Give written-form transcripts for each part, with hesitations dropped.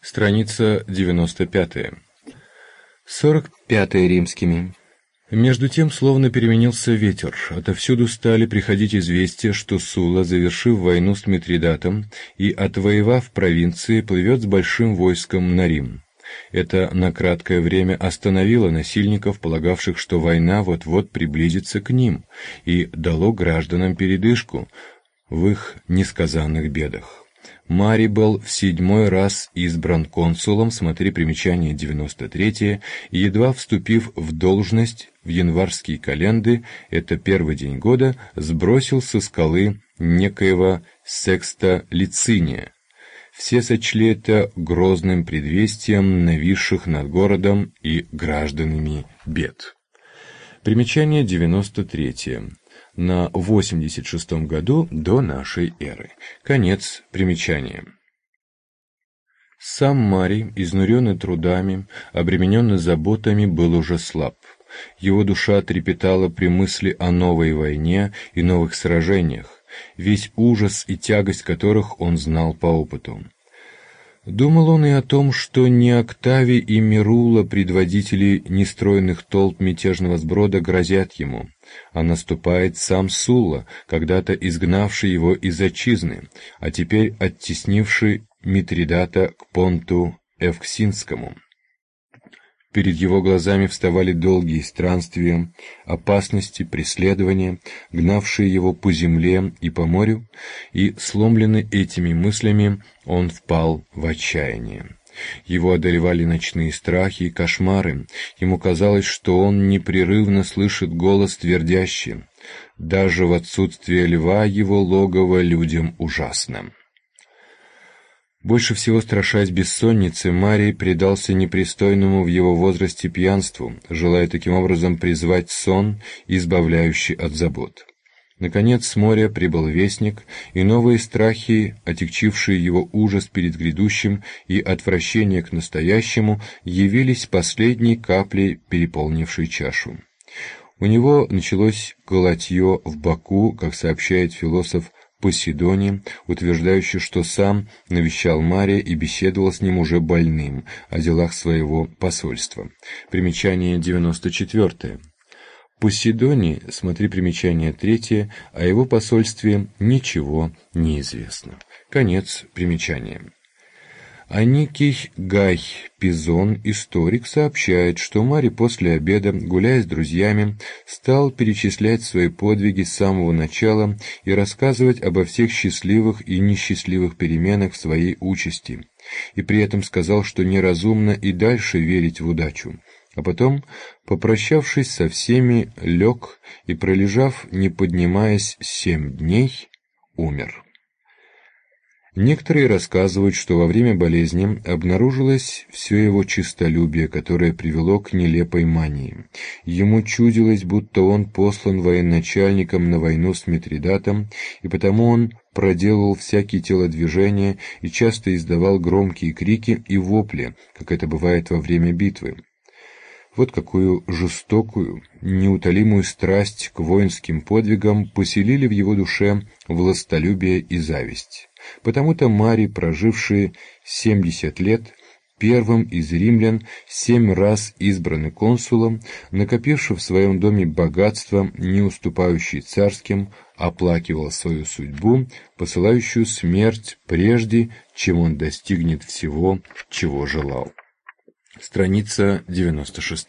Страница 95. 45 римскими. Между тем, словно переменился ветер, отовсюду стали приходить известия, что Сула, завершив войну с Митридатом и отвоевав провинции, плывет с большим войском на Рим. Это на краткое время остановило насильников, полагавших, что война вот-вот приблизится к ним, и дало гражданам передышку в их несказанных бедах. Марий был в 7-й раз избран консулом, смотри примечание 93, и едва вступив в должность в январские календы, это первый день года, сбросил со скалы некоего Секста Лициния. Все сочли это грозным предвестием нависших над городом и гражданами бед. Примечание 93. На 86 году до нашей эры. Конец примечания. Сам Марий, изнуренный трудами, обремененный заботами, был уже слаб. Его душа трепетала при мысли о новой войне и новых сражениях, весь ужас и тягость которых он знал по опыту. Думал он и о том, что не Октавий и Мирула, предводители нестройных толп мятежного сброда, грозят ему, а наступает сам Сула, когда-то изгнавший его из отчизны, а теперь оттеснивший Митридата к Понту Эвксинскому. Перед его глазами вставали долгие странствия, опасности, преследования, гнавшие его по земле и по морю, и, сломленный этими мыслями, он впал в отчаяние. Его одолевали ночные страхи и кошмары, ему казалось, что он непрерывно слышит голос твердящий: «Даже в отсутствие льва его логово людям ужасно». Больше всего страшась бессонницы, Марий предался непристойному в его возрасте пьянству, желая таким образом призвать сон, избавляющий от забот. Наконец с моря прибыл вестник, и новые страхи, отягчившие его ужас перед грядущим и отвращение к настоящему, явились последней каплей, переполнившей чашу. У него началось колотье в боку, как сообщает философ Посейдоний, утверждающий, что сам навещал Мария и беседовал с ним уже больным о делах своего посольства. Примечание 94. Посейдоний, смотри примечание 3, о его посольстве ничего не известно. Конец примечания. Аникий Гай Пизон, историк, сообщает, что Марий после обеда, гуляя с друзьями, стал перечислять свои подвиги с самого начала и рассказывать обо всех счастливых и несчастливых переменах в своей участи, и при этом сказал, что неразумно и дальше верить в удачу. А потом, попрощавшись со всеми, лег и, пролежав, не поднимаясь 7 дней, умер. Некоторые рассказывают, что во время болезни обнаружилось все его честолюбие, которое привело к нелепой мании. Ему чудилось, будто он послан военачальником на войну с Митридатом, и потому он проделывал всякие телодвижения и часто издавал громкие крики и вопли, как это бывает во время битвы. Вот какую жестокую, неутолимую страсть к воинским подвигам поселили в его душе властолюбие и зависть. Потому-то Марий, проживший 70 лет, первым из римлян, 7 раз избранный консулом, накопивший в своем доме богатство, не уступающее царским, оплакивал свою судьбу, посылающую смерть прежде, чем он достигнет всего, чего желал. Страница 96.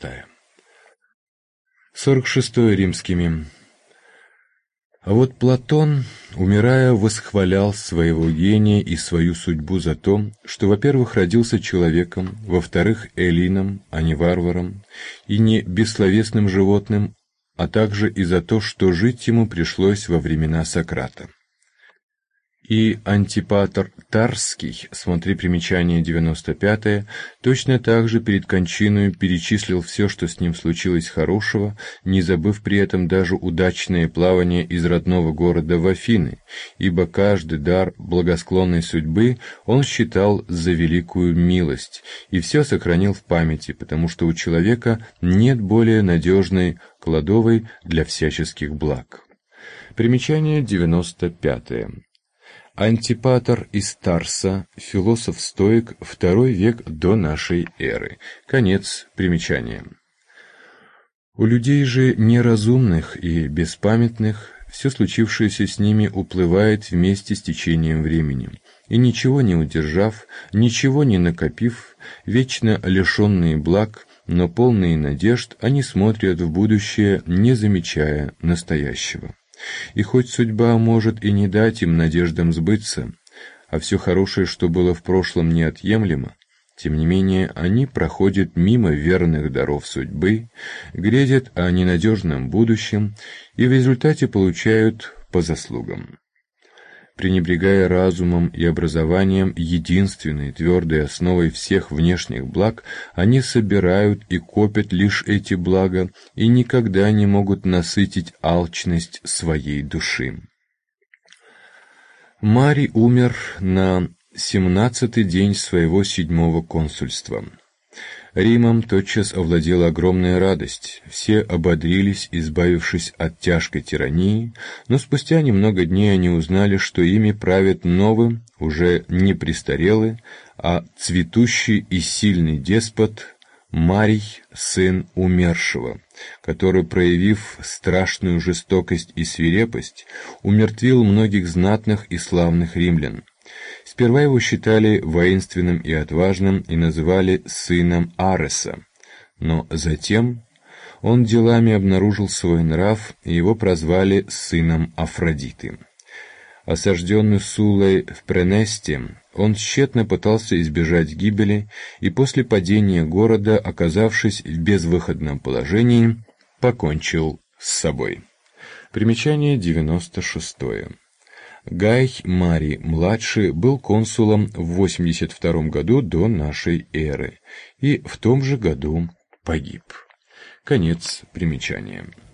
46 римскими. А вот Платон, умирая, восхвалял своего гения и свою судьбу за то, что, во-первых, родился человеком, во-вторых, эллином, а не варваром, и не бессловесным животным, а также и за то, что жить ему пришлось во времена Сократа. И Антипатр Тарский, смотри примечание 95, точно так же перед кончиной перечислил все, что с ним случилось хорошего, не забыв при этом даже удачное плавание из родного города в Афины, ибо каждый дар благосклонной судьбы он считал за великую милость, и все сохранил в памяти, потому что у человека нет более надежной кладовой для всяческих благ. Примечание 95. Антипатр из Тарса, философ-стоик, II век до нашей эры. Конец примечания. У людей же неразумных и беспамятных все случившееся с ними уплывает вместе с течением времени, и ничего не удержав, ничего не накопив, вечно лишенные благ, но полные надежд, они смотрят в будущее, не замечая настоящего. И хоть судьба может и не дать им надеждам сбыться, а все хорошее, что было в прошлом, неотъемлемо, тем не менее они проходят мимо верных даров судьбы, грезят о ненадежном будущем и в результате получают по заслугам. Пренебрегая разумом и образованием, единственной твердой основой всех внешних благ, они собирают и копят лишь эти блага и никогда не могут насытить алчность своей души. Марий умер на 17-й день своего 7-го консульства. Римом тотчас овладела огромная радость. Все ободрились, избавившись от тяжкой тирании, но спустя немного дней они узнали, что ими правит новый, уже не престарелый, а цветущий и сильный деспот Марий, сын умершего, который, проявив страшную жестокость и свирепость, умертвил многих знатных и славных римлян. Сперва его считали воинственным и отважным и называли сыном Ареса, но затем он делами обнаружил свой нрав, и его прозвали сыном Афродиты. Осажденный Суллой в Пренесте, он тщетно пытался избежать гибели, и после падения города, оказавшись в безвыходном положении, покончил с собой. Примечание 96. Гай Марий-младший был консулом в 82 году до нашей эры и в том же году погиб. Конец примечания.